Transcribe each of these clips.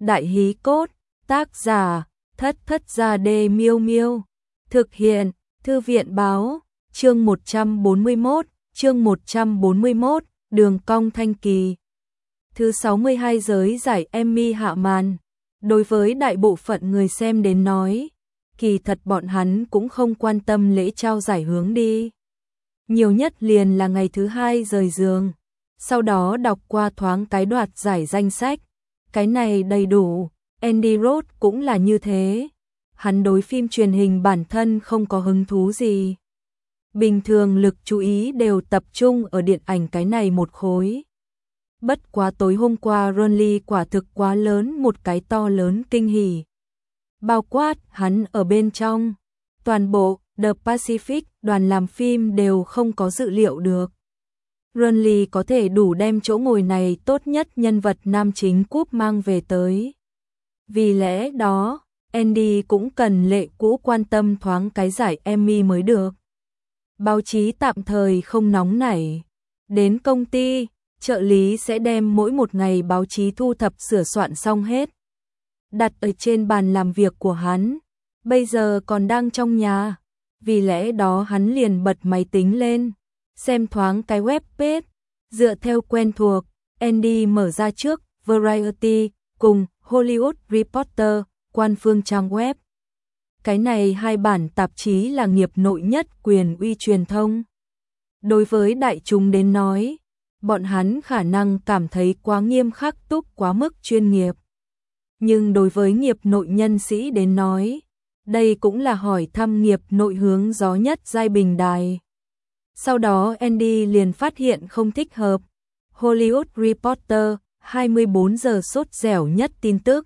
Đại hí cốt, tác giả, Thất Thất Gia Đê Miêu Miêu. Thực hiện, Thư viện báo, chương 141, đường cong thanh kỳ. Thứ 62 giới giải Emmy hạ màn. Đối với đại bộ phận người xem đến nói, kỳ thật bọn hắn cũng không quan tâm lễ trao giải hướng đi. Nhiều nhất liền là ngày thứ 2 rời giường, sau đó đọc qua thoáng cái đoạt giải danh sách. Cái này đầy đủ, Andy Roth cũng là như thế. Hắn đối phim truyền hình bản thân không có hứng thú gì. Bình thường lực chú ý đều tập trung ở điện ảnh cái này một khối. Bất quá tối hôm qua Ronly quả thực quá lớn, một cái to lớn kinh hỉ. Bao quát hắn ở bên trong, toàn bộ The Pacific đoàn làm phim đều không có dự liệu được. Ronly có thể đủ đem chỗ ngồi này tốt nhất nhân vật nam chính cúp mang về tới. Vì lẽ đó, Andy cũng cần lệ cũ quan tâm thoáng cái giải Emmy mới được. Báo chí tạm thời không nóng nảy. Đến công ty, trợ lý sẽ đem mỗi một ngày báo chí thu thập sửa soạn xong hết. Đặt ở trên bàn làm việc của hắn. Bây giờ còn đang trong nhà. Vì lẽ đó hắn liền bật máy tính lên. Xem thoáng cái web page. Dựa theo quen thuộc, Andy mở ra trước Variety cùng Hollywood Reporter, quan phương trang web. Cái này hai bản tạp chí là nghiệp nội nhất quyền uy truyền thông. Đối với đại chúng đến nói, bọn hắn khả năng cảm thấy quá nghiêm khắc túc quá mức chuyên nghiệp. Nhưng đối với nghiệp nội nhân sĩ đến nói, đây cũng là hỏi thăm nghiệp nội hướng gió nhất giai bình đài. Sau đó Andy liền phát hiện không thích hợp. Hollywood Reporter, 24 giờ sốt dẻo nhất tin tức.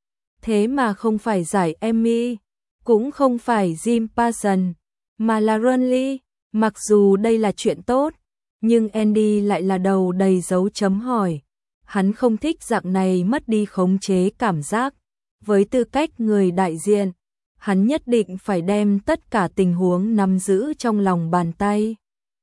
Thế mà không phải giải Emmy, cũng không phải Jim Parsons, mà là Ronly. Mặc dù đây là chuyện tốt, nhưng Andy lại là đầu đầy dấu chấm hỏi. Hắn không thích dạng này mất đi khống chế cảm giác. Với tư cách người đại diện, hắn nhất định phải đem tất cả tình huống nắm giữ trong lòng bàn tay.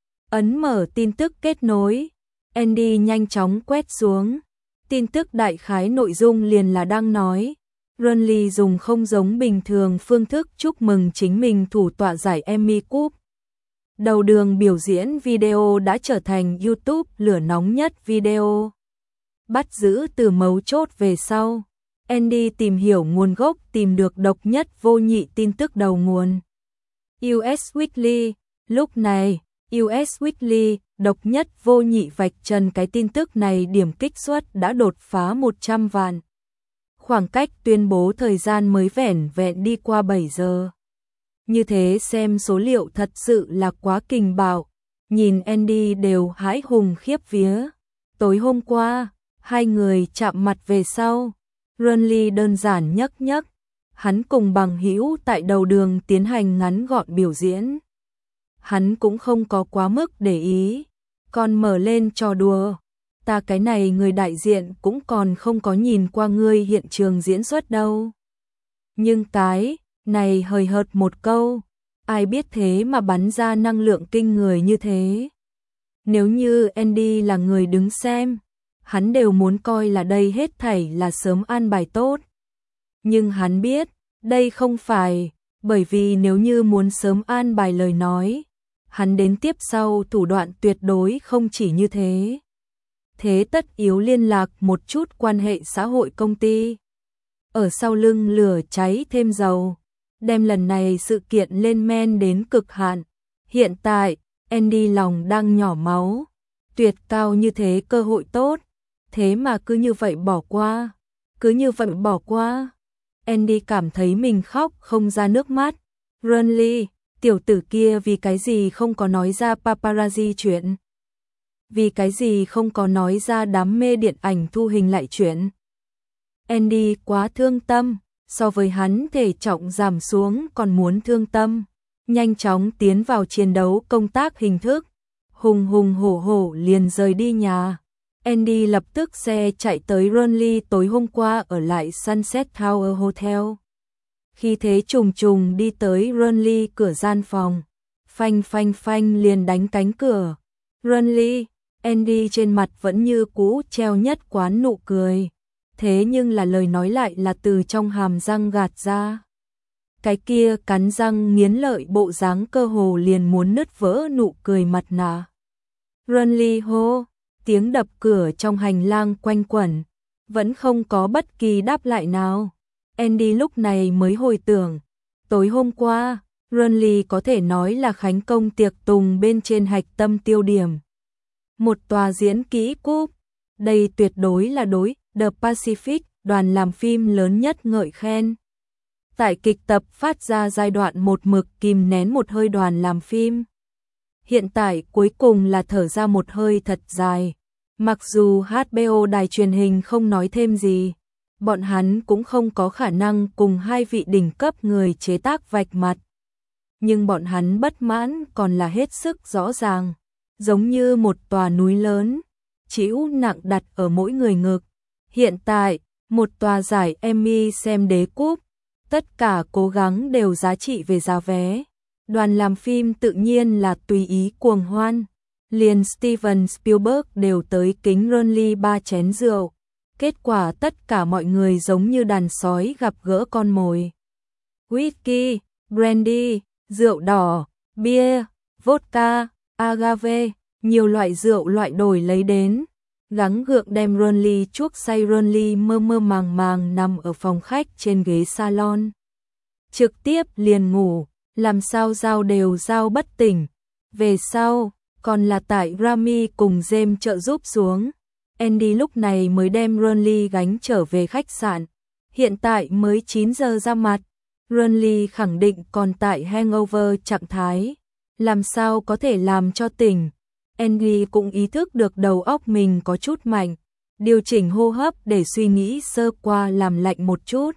Ấn mở tin tức kết nối, Andy nhanh chóng quét xuống. Tin tức đại khái nội dung liền là đang nói, Ronly dùng không giống bình thường phương thức chúc mừng chính mình thủ tọa giải Emmy Cup. Đầu đường biểu diễn video đã trở thành YouTube lửa nóng nhất video. Bắt giữ từ mấu chốt về sau, Andy tìm hiểu nguồn gốc, tìm được độc nhất vô nhị tin tức đầu nguồn. US Weekly, lúc này, US Weekly độc nhất vô nhị vạch trần cái tin tức này điểm kích suất đã đột phá 100 vạn. Khoảng cách tuyên bố thời gian mới vẻn vẹn đi qua 7 giờ. Như thế xem số liệu thật sự là quá kinh bạo, nhìn Andy đều hãi hùng khiếp vía. Tối hôm qua, hai người chạm mặt về sau, Ronly đơn giản nhấc nhấc, hắn cùng bằng hữu tại đầu đường tiến hành ngắn gọn biểu diễn. Hắn cũng không có quá mức để ý, còn mở lên trò đùa. Ta cái này người đại diện cũng còn không có nhìn qua ngươi hiện trường diễn xuất đâu. Nhưng cái này hời hợt một câu, ai biết thế mà bắn ra năng lượng kinh người như thế. Nếu như Andy là người đứng xem, hắn đều muốn coi là đây hết thảy là sớm an bài tốt. Nhưng hắn biết, đây không phải, bởi vì nếu như muốn sớm an bài lời nói, hắn đến tiếp sau thủ đoạn tuyệt đối không chỉ như thế. Thế tất yếu liên lạc một chút quan hệ xã hội công ty. Ở sau lưng lửa cháy thêm dầu, đem lần này sự kiện lên men đến cực hạn. Hiện tại, Andy lòng đang nhỏ máu. Tuyệt cao như thế cơ hội tốt, thế mà cứ như vậy bỏ qua. Cứ như vậy bỏ qua. Andy cảm thấy mình khóc không ra nước mắt. Ronly, tiểu tử kia vì cái gì không có nói ra paparazzi chuyện? Vì cái gì không có nói ra đám mê điện ảnh thu hình lại chuyện? Andy quá thương tâm, so với hắn thể trọng giảm xuống còn muốn thương tâm. Nhanh chóng tiến vào chiến đấu công tác hình thức. Hùng hùng hổ hổ liền rời đi nhà. Andy lập tức xe chạy tới Ronly tối hôm qua ở lại Sunset Tower Hotel. Khi thế trùng trùng đi tới Ronly cửa gian phòng. Phanh phanh phanh liền đánh cánh cửa. Ronly, Andy trên mặt vẫn như cũ treo nhất quán nụ cười. thế nhưng là lời nói lại là từ trong hàm răng gạt ra. Cái kia cắn răng nghiến lợi bộ dáng cơ hồ liền muốn nứt vỡ nụ cười mặt nạ. Renly hô, tiếng đập cửa trong hành lang quanh quẩn, vẫn không có bất kỳ đáp lại nào. Andy lúc này mới hồi tưởng, tối hôm qua, Renly có thể nói là khánh công tiệc tùng bên trên hạch tâm tiêu điểm. Một tòa diễn kỹ cúp, đây tuyệt đối là đối The Pacific, đoàn làm phim lớn nhất ngợi khen. Tại kịch tập phát ra giai đoạn một mực kìm nén một hơi đoàn làm phim. Hiện tại cuối cùng là thở ra một hơi thật dài. Mặc dù HBO đài truyền hình không nói thêm gì, bọn hắn cũng không có khả năng cùng hai vị đỉnh cấp người chế tác vạch mặt. Nhưng bọn hắn bất mãn còn là hết sức rõ ràng, giống như một tòa núi lớn, trĩu nặng đặt ở mỗi người ngực. Hiện tại, một tòa giải Emmy xem đế cúp, tất cả cố gắng đều giá trị về giá vé. Đoàn làm phim tự nhiên là tùy ý cuồng hoan. Liền Steven Spielberg đều tới kính Renly 3 chén rượu. Kết quả tất cả mọi người giống như đàn sói gặp gỡ con mồi. Whisky, brandy, rượu đỏ, bia, vodka, agave, nhiều loại rượu loại đổi lấy đến. Gắng gượng đem Renly chuốc say. Renly mơ mơ màng màng nằm ở phòng khách trên ghế salon. Trực tiếp liền ngủ, làm sao giao đều giao bất tỉnh. Về sau, còn là tại Rami cùng James trợ giúp xuống. Andy lúc này mới đem Renly gánh trở về khách sạn. Hiện tại mới 9 giờ ra mặt. Renly khẳng định còn tại hangover trạng thái. Làm sao có thể làm cho tỉnh. Andy cũng ý thức được đầu óc mình có chút mạnh. Điều chỉnh hô hấp để suy nghĩ sơ qua làm lạnh một chút.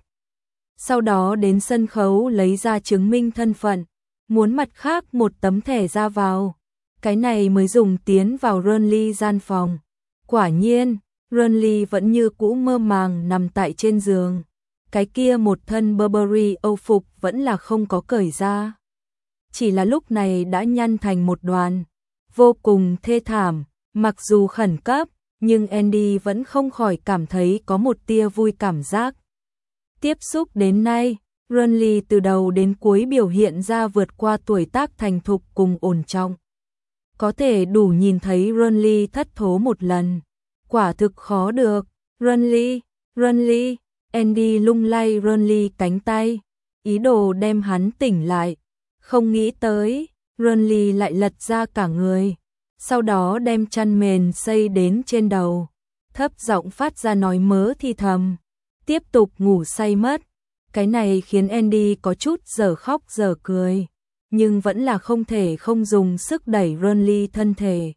Sau đó đến sân khấu lấy ra chứng minh thân phận. Muốn mặt khác một tấm thẻ ra vào. Cái này mới dùng tiến vào Renly gian phòng. Quả nhiên, Renly vẫn như cũ mơ màng nằm tại trên giường. Cái kia một thân Burberry âu phục vẫn là không có cởi ra. Chỉ là lúc này đã nhăn thành một đoàn. Vô cùng thê thảm, mặc dù khẩn cấp, nhưng Andy vẫn không khỏi cảm thấy có một tia vui cảm giác. Tiếp xúc đến nay, Renly từ đầu đến cuối biểu hiện ra vượt qua tuổi tác thành thục cùng ổn trọng. Có thể đủ nhìn thấy Renly thất thố một lần. Quả thực khó được. Renly, Renly, Andy lung lay Renly cánh tay, ý đồ đem hắn tỉnh lại. Không nghĩ tới, Renly lại lật ra cả người. Sau đó đem chăn mền xây đến trên đầu. Thấp giọng phát ra nói mớ thì thầm. Tiếp tục ngủ say mất. Cái này khiến Andy có chút giờ khóc giờ cười. Nhưng vẫn là không thể không dùng sức đẩy Renly thân thể.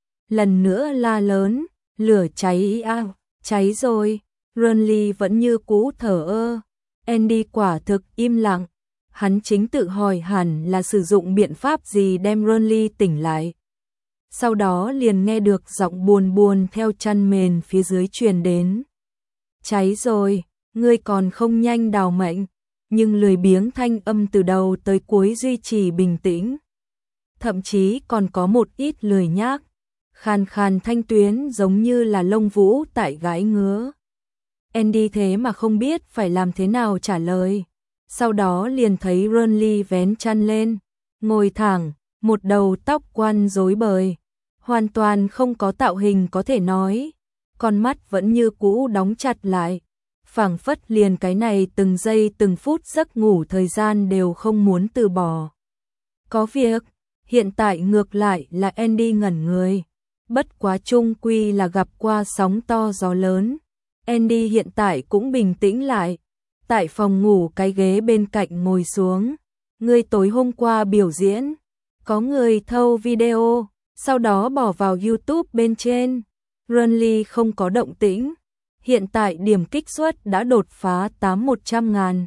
Lần nữa la lớn, lửa cháy cháy rồi. Renly vẫn như cũ thở ơ. Andy quả thực im lặng. Hắn chính tự hỏi hẳn là sử dụng biện pháp gì đem Renly tỉnh lại. Sau đó liền nghe được giọng buồn buồn theo chăn mền phía dưới truyền đến. Cháy rồi, ngươi còn không nhanh đào mệnh. Nhưng lười biếng thanh âm từ đầu tới cuối duy trì bình tĩnh. Thậm chí còn có một ít lười nhác. Khàn khàn thanh tuyến giống như là lông vũ tại gãi ngứa. Andy thế mà không biết phải làm thế nào trả lời. Sau đó liền thấy Renly vén chăn lên, ngồi thẳng, một đầu tóc quăn rối bời. Hoàn toàn không có tạo hình có thể nói. Con mắt vẫn như cũ đóng chặt lại. Phảng phất liền cái này từng giây từng phút giấc ngủ thời gian đều không muốn từ bỏ. Có việc, hiện tại ngược lại là Andy ngẩn người. Bất quá chung quy là gặp qua sóng to gió lớn. Andy hiện tại cũng bình tĩnh lại. Tại phòng ngủ cái ghế bên cạnh ngồi xuống. Người tối hôm qua biểu diễn. Có người thâu video, sau đó bỏ vào YouTube bên trên. Renly không có động tĩnh. Hiện tại điểm kích suất đã đột phá 800.000.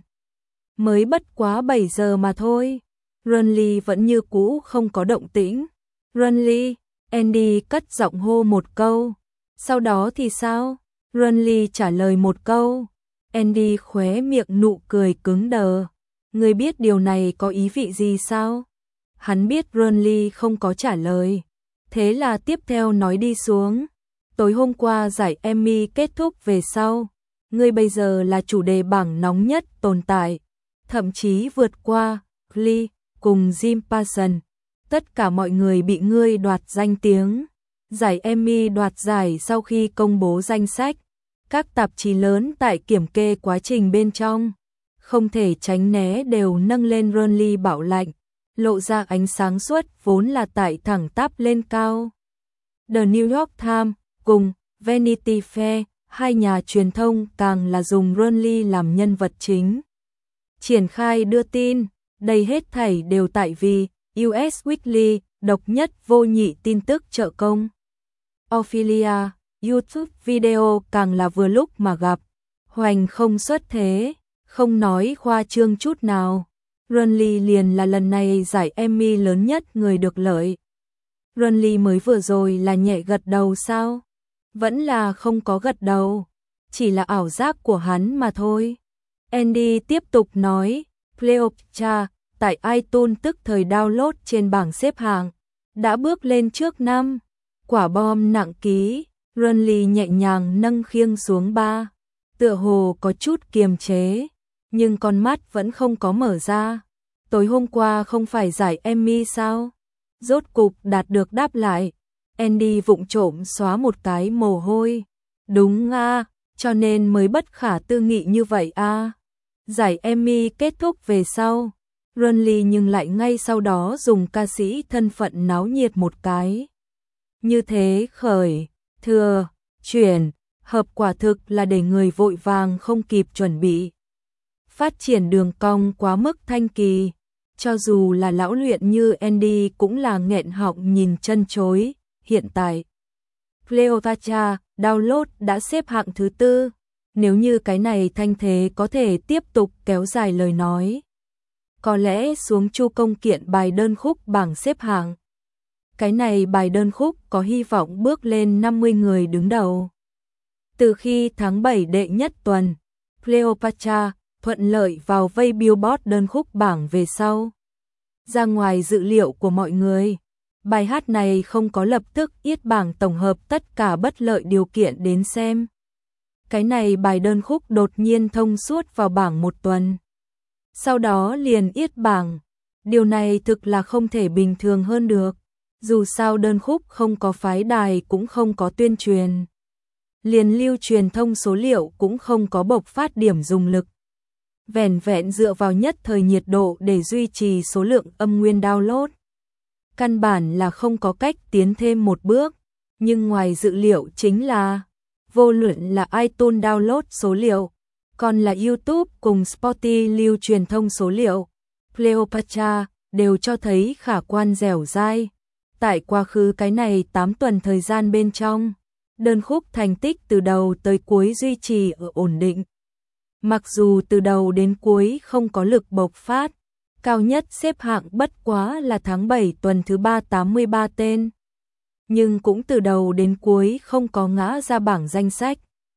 Mới bất quá 7 giờ mà thôi. Renly vẫn như cũ không có động tĩnh. Renly, Andy cất giọng hô một câu. Sau đó thì sao? Renly trả lời một câu. Andy khóe miệng nụ cười cứng đờ. Người biết điều này có ý vị gì sao? Hắn biết Renly không có trả lời. Thế là tiếp theo nói đi xuống. Tối hôm qua giải Emmy kết thúc về sau. ngươi bây giờ là chủ đề bảng nóng nhất tồn tại, thậm chí vượt qua Glee cùng Jim Parsons. Tất cả mọi người bị ngươi đoạt danh tiếng. Giải Emmy đoạt giải sau khi công bố danh sách. Các tạp chí lớn tại kiểm kê quá trình bên trong, không thể tránh né đều nâng lên Ronly bảo lạnh, lộ ra ánh sáng suốt vốn là tại thẳng tắp lên cao. The New York Times cùng Vanity Fair, hai nhà truyền thông càng là dùng Ronly làm nhân vật chính. Triển khai đưa tin, đây hết thảy đều tại vì US Weekly, độc nhất vô nhị tin tức trợ công. Ophelia, YouTube video càng là vừa lúc mà gặp. Hoành không xuất thế, không nói khoa trương chút nào. Ronly liền là lần này giải Emmy lớn nhất người được lợi. Ronly mới vừa rồi là nhẹ gật đầu sao? Vẫn là không có gật đầu, chỉ là ảo giác của hắn mà thôi. Andy tiếp tục nói, Cleopatra tại iTunes tức thời download trên bảng xếp hạng đã bước lên trước năm. Quả bom nặng ký, Ronly nhẹ nhàng nâng khiêng xuống 3, tựa hồ có chút kiềm chế, nhưng con mắt vẫn không có mở ra. Tối hôm qua không phải giải Emmy sao? Rốt cục đạt được đáp lại. Andy vụng trộm xóa một cái mồ hôi. Đúng à, cho nên mới bất khả tư nghị như vậy à. Giải Emmy kết thúc về sau, Ronly nhưng lại ngay sau đó dùng ca sĩ thân phận náo nhiệt một cái. Như thế khởi, thừa, chuyển, hợp quả thực là để người vội vàng không kịp chuẩn bị. Phát triển đường cong quá mức thanh kỳ, cho dù là lão luyện như Andy cũng là nghẹn họng nhìn chân chối. Hiện tại, Cleopatra download đã xếp hạng thứ 4. Nếu như cái này thanh thế có thể tiếp tục kéo dài lời nói, có lẽ xuống Chu công kiện bài đơn khúc bảng xếp hạng. Cái này bài đơn khúc có hy vọng bước lên 50 người đứng đầu. Từ khi tháng 7 đệ nhất tuần, Cleopatra thuận lợi vào vây Billboard đơn khúc bảng về sau. Ra ngoài dự liệu của mọi người, bài hát này không có lập tức yết bảng tổng hợp tất cả bất lợi điều kiện đến xem. Cái này bài đơn khúc đột nhiên thông suốt vào bảng một tuần. Sau đó liền yết bảng. Điều này thực là không thể bình thường hơn được. Dù sao đơn khúc không có phái đài cũng không có tuyên truyền. Liền lưu truyền thông số liệu cũng không có bộc phát điểm dùng lực. Vẻn vẹn dựa vào nhất thời nhiệt độ để duy trì số lượng âm nguyên download. Căn bản là không có cách tiến thêm một bước. Nhưng ngoài dự liệu chính là vô luận là iTunes download số liệu, còn là YouTube cùng Spotify lưu truyền thông số liệu, Cleopatra đều cho thấy khả quan dẻo dai. Tại quá khứ cái này 8 tuần thời gian bên trong, đơn khúc thành tích từ đầu tới cuối duy trì ở ổn định. Mặc dù từ đầu đến cuối không có lực bộc phát, cao nhất xếp hạng bất quá là tháng 7 tuần thứ 3 83 tên. Nhưng cũng từ đầu đến cuối không có ngã ra bảng danh sách.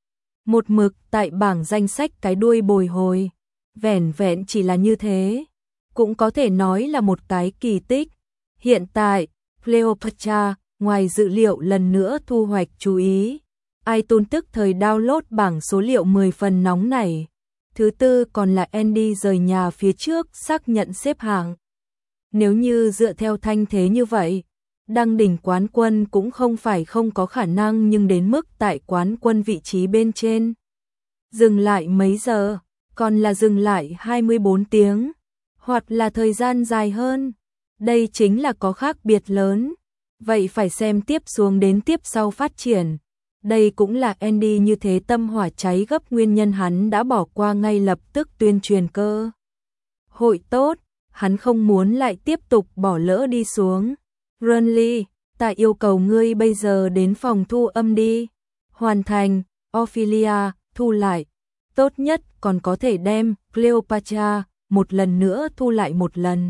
Một mực tại bảng danh sách cái đuôi bồi hồi, vẻn vẹn chỉ là như thế, cũng có thể nói là một cái kỳ tích. Hiện tại, Cleopatra, ngoài dự liệu lần nữa thu hoạch chú ý, iTunes tức thời download bảng số liệu 10 phần nóng này. Thứ 4 còn là Andy rời nhà phía trước xác nhận xếp hạng. Nếu như dựa theo thanh thế như vậy, đăng đỉnh quán quân cũng không phải không có khả năng, nhưng đến mức tại quán quân vị trí bên trên. Dừng lại mấy giờ, còn là dừng lại 24 tiếng, hoặc là thời gian dài hơn. Đây chính là có khác biệt lớn. Vậy phải xem tiếp xuống đến tiếp sau phát triển. Đây cũng là Andy như thế tâm hỏa cháy gấp nguyên nhân hắn đã bỏ qua ngay lập tức tuyên truyền cơ hội tốt, hắn không muốn lại tiếp tục bỏ lỡ đi xuống. Ronly, ta yêu cầu ngươi bây giờ đến phòng thu âm đi. Hoàn thành. Ophelia, thu lại. Tốt nhất còn có thể đem Cleopatra một lần nữa thu lại một lần.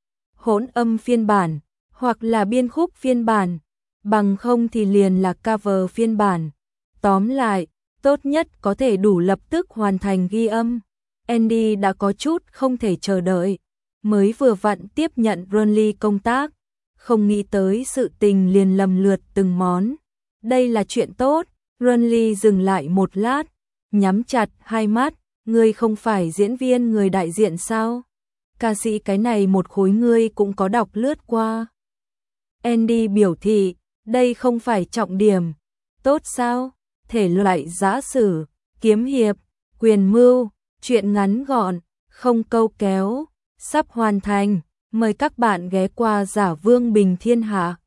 Hỗn âm phiên bản, hoặc là biên khúc phiên bản, bằng không thì liền là cover phiên bản. Tóm lại, tốt nhất có thể đủ lập tức hoàn thành ghi âm. Andy đã có chút không thể chờ đợi, mới vừa vặn tiếp nhận Ronly công tác, không nghĩ tới sự tình liền lầm lượt từng món. Đây là chuyện tốt. Ronly dừng lại một lát, nhắm chặt hai mắt, ngươi không phải diễn viên người đại diện sao? Ca sĩ cái này một khối ngươi cũng có đọc lướt qua. Andy biểu thị, đây không phải trọng điểm. Tốt sao? Thể loại giã sử, kiếm hiệp, quyền mưu, truyện ngắn gọn, không câu kéo, sắp hoàn thành. Mời các bạn ghé qua Giả Vương Bình Thiên Hạ.